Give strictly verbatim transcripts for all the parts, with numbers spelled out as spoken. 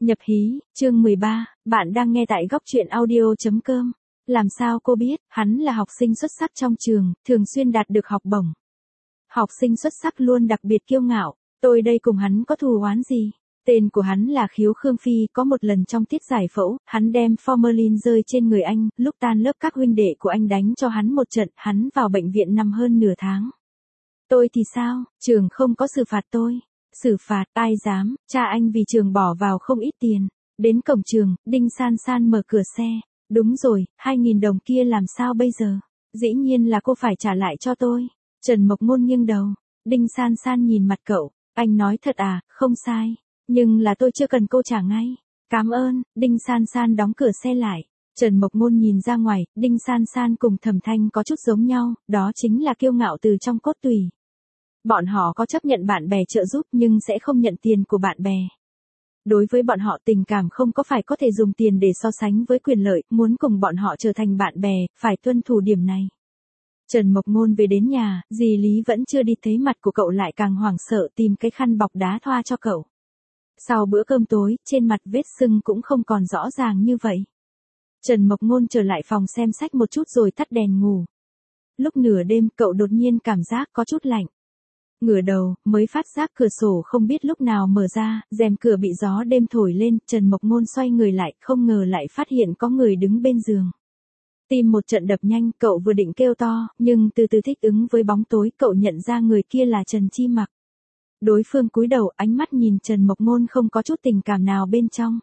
Nhập hí, chương mười ba, bạn đang nghe tại góc truyện audio chấm com. Làm sao cô biết, hắn là học sinh xuất sắc trong trường, thường xuyên đạt được học bổng. Học sinh xuất sắc luôn đặc biệt kiêu ngạo, tôi đây cùng hắn có thù oán gì? Tên của hắn là Khiếu Khương Phi, có một lần trong tiết giải phẫu, hắn đem formalin rơi trên người anh, lúc tan lớp các huynh đệ của anh đánh cho hắn một trận, hắn vào bệnh viện nằm hơn nửa tháng. Tôi thì sao, trường không có xử phạt tôi. Xử phạt, ai dám, cha anh vì trường bỏ vào không ít tiền. Đến cổng trường, Đinh San San mở cửa xe. Đúng rồi, hai nghìn đồng kia làm sao bây giờ? Dĩ nhiên là cô phải trả lại cho tôi. Trần Mộc Ngôn nghiêng đầu. Đinh San San nhìn mặt cậu. Anh nói thật à, không sai. Nhưng là tôi chưa cần cô trả ngay. Cảm ơn, Đinh San San đóng cửa xe lại. Trần Mộc Ngôn nhìn ra ngoài, Đinh San San cùng Thẩm Thanh có chút giống nhau, đó chính là kiêu ngạo từ trong cốt tủy. Bọn họ có chấp nhận bạn bè trợ giúp nhưng sẽ không nhận tiền của bạn bè. Đối với bọn họ tình cảm không có phải có thể dùng tiền để so sánh với quyền lợi, muốn cùng bọn họ trở thành bạn bè, phải tuân thủ điểm này. Trần Mộc Ngôn về đến nhà, dì Lý vẫn chưa đi thấy mặt của cậu lại càng hoảng sợ tìm cái khăn bọc đá thoa cho cậu. Sau bữa cơm tối, trên mặt vết sưng cũng không còn rõ ràng như vậy. Trần Mộc Ngôn trở lại phòng xem sách một chút rồi tắt đèn ngủ. Lúc nửa đêm cậu đột nhiên cảm giác có chút lạnh. Ngửa đầu, mới phát giác cửa sổ không biết lúc nào mở ra, rèm cửa bị gió đêm thổi lên, Trần Mộc Ngôn xoay người lại, không ngờ lại phát hiện có người đứng bên giường. Tim một trận đập nhanh, cậu vừa định kêu to, nhưng từ từ thích ứng với bóng tối, cậu nhận ra người kia là Trần Chi Mặc. Đối phương cúi đầu, ánh mắt nhìn Trần Mộc Ngôn không có chút tình cảm nào bên trong,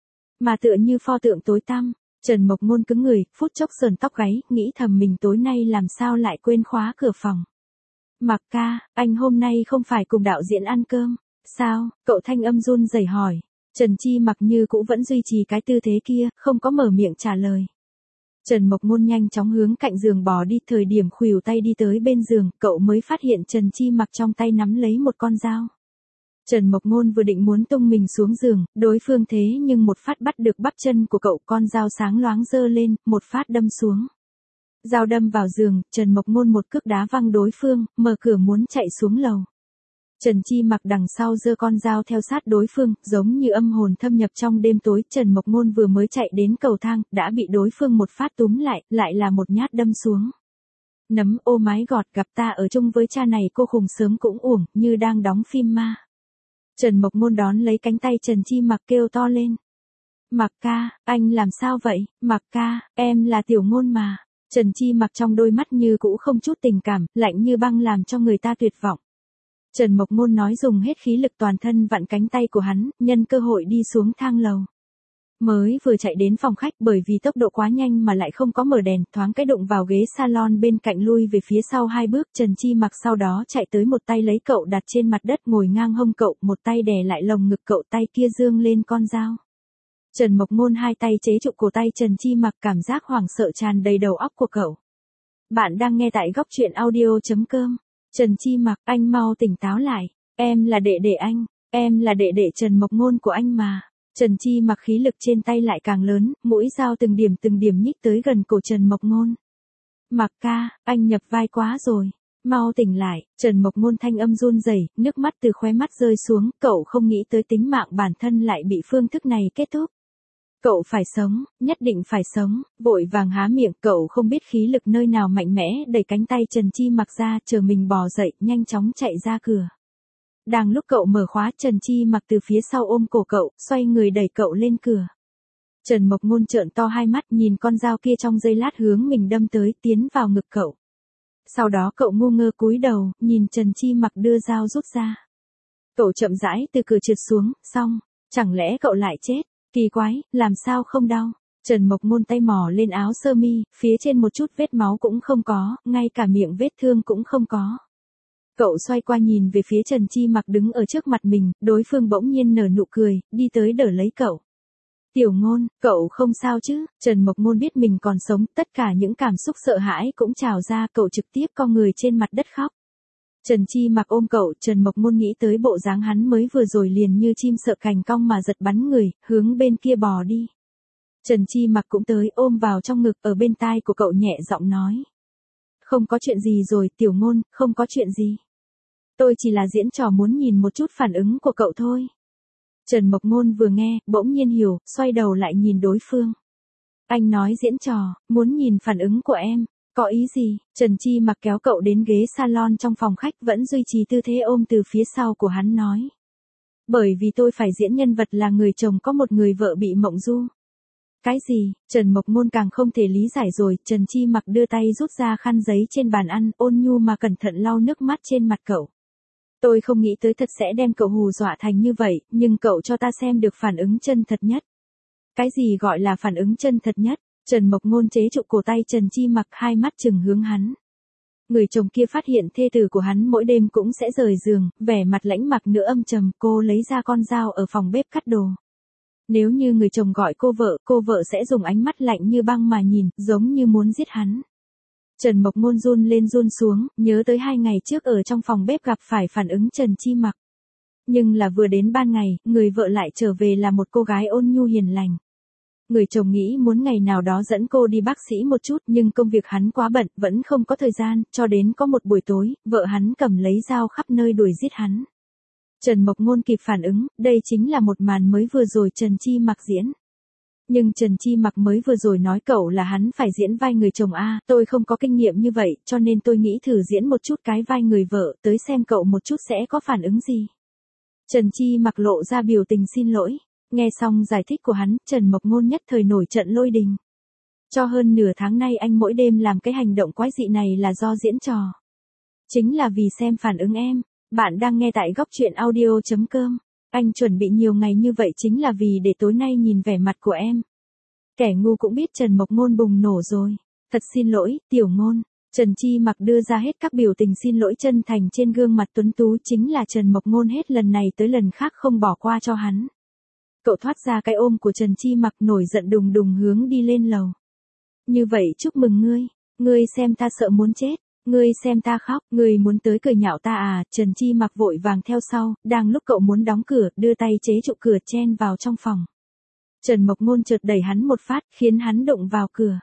mà tựa như pho tượng tối tăm. Trần Mộc Ngôn cứng người, phút chốc sờn tóc gáy, nghĩ thầm mình tối nay làm sao lại quên khóa cửa phòng. Mặc ca, anh hôm nay không phải cùng đạo diễn ăn cơm, sao? Cậu thanh âm run rẩy hỏi. Trần Chi Mặc như cũ vẫn duy trì cái tư thế kia, không có mở miệng trả lời. Trần Mộc Ngôn nhanh chóng hướng cạnh giường bò đi, thời điểm khuỷu tay đi tới bên giường, cậu mới phát hiện Trần Chi Mặc trong tay nắm lấy một con dao. Trần Mộc Ngôn vừa định muốn tung mình xuống giường, đối phương thế nhưng một phát bắt được bắp chân của cậu, con dao sáng loáng giơ lên, một phát đâm xuống. Dao đâm vào giường, Trần Mộc Ngôn một cước đá văng đối phương, mở cửa muốn chạy xuống lầu. Trần Chi Mặc đằng sau giơ con dao theo sát đối phương, giống như âm hồn thâm nhập trong đêm tối. Trần Mộc Ngôn vừa mới chạy đến cầu thang, đã bị đối phương một phát túm lại, lại là một nhát đâm xuống. Nấm ô mái gọt, gặp ta ở chung với cha này cô khùng sớm cũng uổng, như đang đóng phim ma. Trần Mộc Ngôn đón lấy cánh tay Trần Chi Mặc kêu to lên. Mặc ca, anh làm sao vậy? Mặc ca, em là Tiểu Ngôn mà. Trần Chi Mặc trong đôi mắt như cũ không chút tình cảm, lạnh như băng làm cho người ta tuyệt vọng. Trần Mộc Ngôn nói dùng hết khí lực toàn thân vặn cánh tay của hắn, nhân cơ hội đi xuống thang lầu. Mới vừa chạy đến phòng khách bởi vì tốc độ quá nhanh mà lại không có mở đèn, thoáng cái đụng vào ghế salon bên cạnh lui về phía sau hai bước. Trần Chi Mặc sau đó chạy tới một tay lấy cậu đặt trên mặt đất ngồi ngang hông cậu, một tay đè lại lồng ngực cậu, tay kia giương lên con dao. Trần Mộc Ngôn hai tay chế trụ cổ tay Trần Chi Mặc, cảm giác hoảng sợ tràn đầy đầu óc của cậu. Bạn đang nghe tại góc truyện audio chấm com. Trần Chi Mặc, anh mau tỉnh táo lại. Em là đệ đệ anh, em là đệ đệ Trần Mộc Ngôn của anh mà. Trần Chi Mặc khí lực trên tay lại càng lớn, mũi dao từng điểm từng điểm nhích tới gần cổ Trần Mộc Ngôn. Mặc ca, anh nhập vai quá rồi. Mau tỉnh lại. Trần Mộc Ngôn thanh âm run rẩy, nước mắt từ khóe mắt rơi xuống, cậu không nghĩ tới tính mạng bản thân lại bị phương thức này kết thúc. Cậu phải sống, nhất định phải sống, vội vàng há miệng, cậu không biết khí lực nơi nào mạnh mẽ, đẩy cánh tay Trần Chi Mặc ra, chờ mình bò dậy, nhanh chóng chạy ra cửa. Đang lúc cậu mở khóa, Trần Chi Mặc từ phía sau ôm cổ cậu, xoay người đẩy cậu lên cửa. Trần Mộc Ngôn trợn to hai mắt nhìn con dao kia trong giây lát hướng mình đâm tới, tiến vào ngực cậu. Sau đó cậu ngu ngơ cúi đầu, nhìn Trần Chi Mặc đưa dao rút ra. Cậu chậm rãi từ cửa trượt xuống, xong, chẳng lẽ cậu lại chết? Kỳ quái, làm sao không đau? Trần Mộc Ngôn tay mò lên áo sơ mi, phía trên một chút vết máu cũng không có, ngay cả miệng vết thương cũng không có. Cậu xoay qua nhìn về phía Trần Chi Mặc đứng ở trước mặt mình, đối phương bỗng nhiên nở nụ cười, đi tới đỡ lấy cậu. Tiểu Ngôn, cậu không sao chứ? Trần Mộc Ngôn biết mình còn sống, tất cả những cảm xúc sợ hãi cũng trào ra, cậu trực tiếp co người trên mặt đất khóc. Trần Chi Mặc ôm cậu, Trần Mộc Ngôn nghĩ tới bộ dáng hắn mới vừa rồi liền như chim sợ cành cong mà giật bắn người, hướng bên kia bò đi. Trần Chi Mặc cũng tới ôm vào trong ngực, ở bên tai của cậu nhẹ giọng nói. Không có chuyện gì rồi, Tiểu Ngôn, không có chuyện gì. Tôi chỉ là diễn trò muốn nhìn một chút phản ứng của cậu thôi. Trần Mộc Ngôn vừa nghe, bỗng nhiên hiểu, xoay đầu lại nhìn đối phương. Anh nói diễn trò, muốn nhìn phản ứng của em. Có ý gì? Trần Chi Mặc kéo cậu đến ghế salon trong phòng khách vẫn duy trì tư thế ôm từ phía sau của hắn nói. Bởi vì tôi phải diễn nhân vật là người chồng có một người vợ bị mộng du. Cái gì? Trần Mộc Ngôn càng không thể lý giải rồi, Trần Chi Mặc đưa tay rút ra khăn giấy trên bàn ăn, ôn nhu mà cẩn thận lau nước mắt trên mặt cậu. Tôi không nghĩ tới thật sẽ đem cậu hù dọa thành như vậy, nhưng cậu cho ta xem được phản ứng chân thật nhất. Cái gì gọi là phản ứng chân thật nhất? Trần Mộc Ngôn chế trụ cổ tay Trần Chi Mặc, hai mắt trừng hướng hắn. Người chồng kia phát hiện thê tử của hắn mỗi đêm cũng sẽ rời giường, vẻ mặt lãnh mặc nửa âm trầm, cô lấy ra con dao ở phòng bếp cắt đồ. Nếu như người chồng gọi cô vợ, cô vợ sẽ dùng ánh mắt lạnh như băng mà nhìn, giống như muốn giết hắn. Trần Mộc Ngôn run lên run xuống, nhớ tới hai ngày trước ở trong phòng bếp gặp phải phản ứng Trần Chi Mặc. Nhưng là vừa đến ban ngày, người vợ lại trở về là một cô gái ôn nhu hiền lành. Người chồng nghĩ muốn ngày nào đó dẫn cô đi bác sĩ một chút, nhưng công việc hắn quá bận, vẫn không có thời gian, cho đến có một buổi tối, vợ hắn cầm lấy dao khắp nơi đuổi giết hắn. Trần Mộc Ngôn kịp phản ứng, đây chính là một màn mới vừa rồi Trần Chi Mặc diễn. Nhưng Trần Chi Mặc mới vừa rồi nói cậu là hắn phải diễn vai người chồng a, tôi không có kinh nghiệm như vậy, cho nên tôi nghĩ thử diễn một chút cái vai người vợ, tới xem cậu một chút sẽ có phản ứng gì. Trần Chi Mặc lộ ra biểu tình xin lỗi. Nghe xong giải thích của hắn, Trần Mộc Ngôn nhất thời nổi trận lôi đình. Cho hơn nửa tháng nay anh mỗi đêm làm cái hành động quái dị này là do diễn trò. Chính là vì xem phản ứng em. Bạn đang nghe tại góc truyện audio chấm com. Anh chuẩn bị nhiều ngày như vậy chính là vì để tối nay nhìn vẻ mặt của em. Kẻ ngu cũng biết Trần Mộc Ngôn bùng nổ rồi. Thật xin lỗi, Tiểu Ngôn. Trần Chi Mặc đưa ra hết các biểu tình xin lỗi chân thành trên gương mặt tuấn tú, chính là Trần Mộc Ngôn hết lần này tới lần khác không bỏ qua cho hắn. Cậu thoát ra cái ôm của Trần Chi Mặc, nổi giận đùng đùng hướng đi lên lầu. Như vậy chúc mừng ngươi, ngươi xem ta sợ muốn chết, ngươi xem ta khóc, ngươi muốn tới cười nhạo ta à? Trần Chi Mặc vội vàng theo sau, đang lúc cậu muốn đóng cửa, đưa tay chế trụ cửa chen vào trong phòng. Trần Mộc Ngôn chợt đẩy hắn một phát, khiến hắn đụng vào cửa.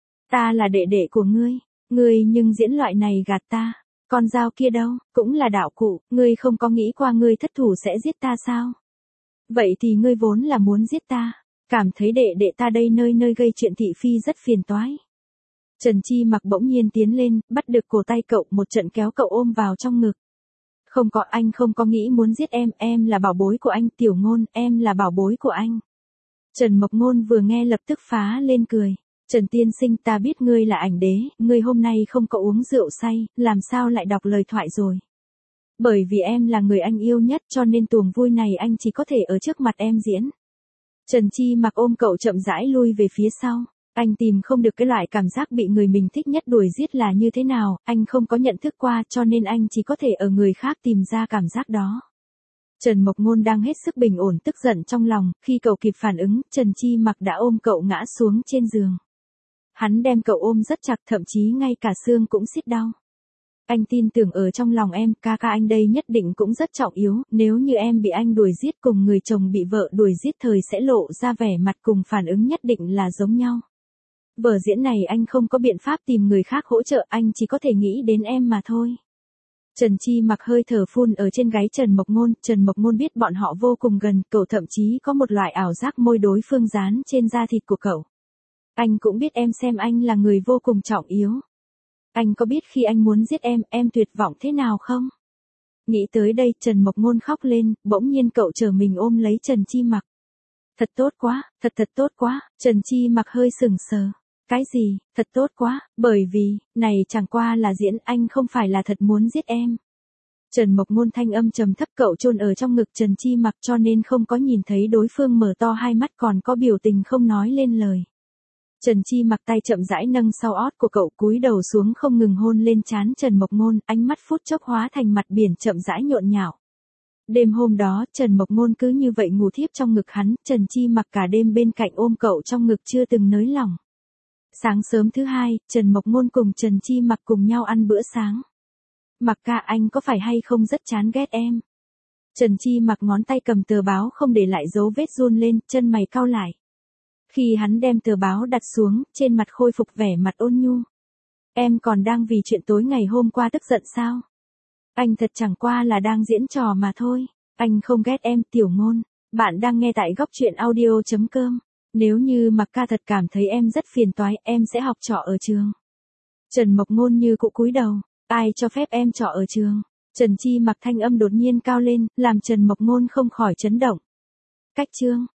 Ta là đệ đệ của ngươi, ngươi nhưng diễn loại này gạt ta, con dao kia đâu, cũng là đạo cụ, ngươi không có nghĩ qua ngươi thất thủ sẽ giết ta sao? Vậy thì ngươi vốn là muốn giết ta, cảm thấy đệ đệ ta đây nơi nơi gây chuyện thị phi rất phiền toái. Trần Chi Mặc bỗng nhiên tiến lên, bắt được cổ tay cậu, một trận kéo cậu ôm vào trong ngực. Không có, anh không có nghĩ muốn giết em, em là bảo bối của anh, Tiểu Ngôn, em là bảo bối của anh. Trần Mộc Ngôn vừa nghe lập tức phá lên cười. Trần tiên sinh, ta biết ngươi là ảnh đế, ngươi hôm nay không có uống rượu say, làm sao lại đọc lời thoại rồi. Bởi vì em là người anh yêu nhất cho nên tuồng vui này anh chỉ có thể ở trước mặt em diễn. Trần Chi Mặc ôm cậu chậm rãi lui về phía sau. Anh tìm không được cái loại cảm giác bị người mình thích nhất đuổi giết là như thế nào, anh không có nhận thức qua cho nên anh chỉ có thể ở người khác tìm ra cảm giác đó. Trần Mộc Ngôn đang hết sức bình ổn tức giận trong lòng, khi cậu kịp phản ứng, Trần Chi Mặc đã ôm cậu ngã xuống trên giường. Hắn đem cậu ôm rất chặt, thậm chí ngay cả xương cũng xiết đau. Anh tin tưởng ở trong lòng em, ca ca anh đây nhất định cũng rất trọng yếu, nếu như em bị anh đuổi giết cùng người chồng bị vợ đuổi giết thời sẽ lộ ra vẻ mặt cùng phản ứng nhất định là giống nhau. Vở diễn này anh không có biện pháp tìm người khác hỗ trợ, anh chỉ có thể nghĩ đến em mà thôi. Trần Chi Mặc hơi thở phun ở trên gáy Trần Mộc Ngôn, Trần Mộc Ngôn biết bọn họ vô cùng gần, cậu thậm chí có một loại ảo giác môi đối phương dán trên da thịt của cậu. Anh cũng biết em xem anh là người vô cùng trọng yếu. Anh có biết khi anh muốn giết em, em tuyệt vọng thế nào không? Nghĩ tới đây, Trần Mộc Ngôn khóc lên, bỗng nhiên cậu trở mình ôm lấy Trần Chi Mặc. Thật tốt quá, thật thật tốt quá, Trần Chi Mặc hơi sừng sờ. Cái gì, thật tốt quá, bởi vì, này chẳng qua là diễn, anh không phải là thật muốn giết em. Trần Mộc Ngôn thanh âm trầm thấp, cậu chôn ở trong ngực Trần Chi Mặc cho nên không có nhìn thấy đối phương mở to hai mắt còn có biểu tình không nói lên lời. Trần Chi Mặc tay chậm rãi nâng sau ót của cậu, cúi đầu xuống không ngừng hôn lên trán Trần Mộc Ngôn, ánh mắt phút chốc hóa thành mặt biển chậm rãi nhộn nhạo. Đêm hôm đó, Trần Mộc Ngôn cứ như vậy ngủ thiếp trong ngực hắn, Trần Chi Mặc cả đêm bên cạnh ôm cậu trong ngực chưa từng nới lỏng. Sáng sớm thứ hai, Trần Mộc Ngôn cùng Trần Chi Mặc cùng nhau ăn bữa sáng. Mặc ca, anh có phải hay không rất chán ghét em? Trần Chi Mặc ngón tay cầm tờ báo không để lại dấu vết run lên, chân mày cau lại. Khi hắn đem tờ báo đặt xuống, trên mặt khôi phục vẻ mặt ôn nhu. Em còn đang vì chuyện tối ngày hôm qua tức giận sao? Anh thật chẳng qua là đang diễn trò mà thôi. Anh không ghét em, Tiểu Ngôn. Bạn đang nghe tại góc truyện audio chấm com. Nếu như Mặc Ca thật cảm thấy em rất phiền toái, em sẽ học trọ ở trường. Trần Mộc Ngôn như cụ cúi đầu. Ai cho phép em trọ ở trường? Trần Chi Mặc thanh âm đột nhiên cao lên, làm Trần Mộc Ngôn không khỏi chấn động. Cách chương.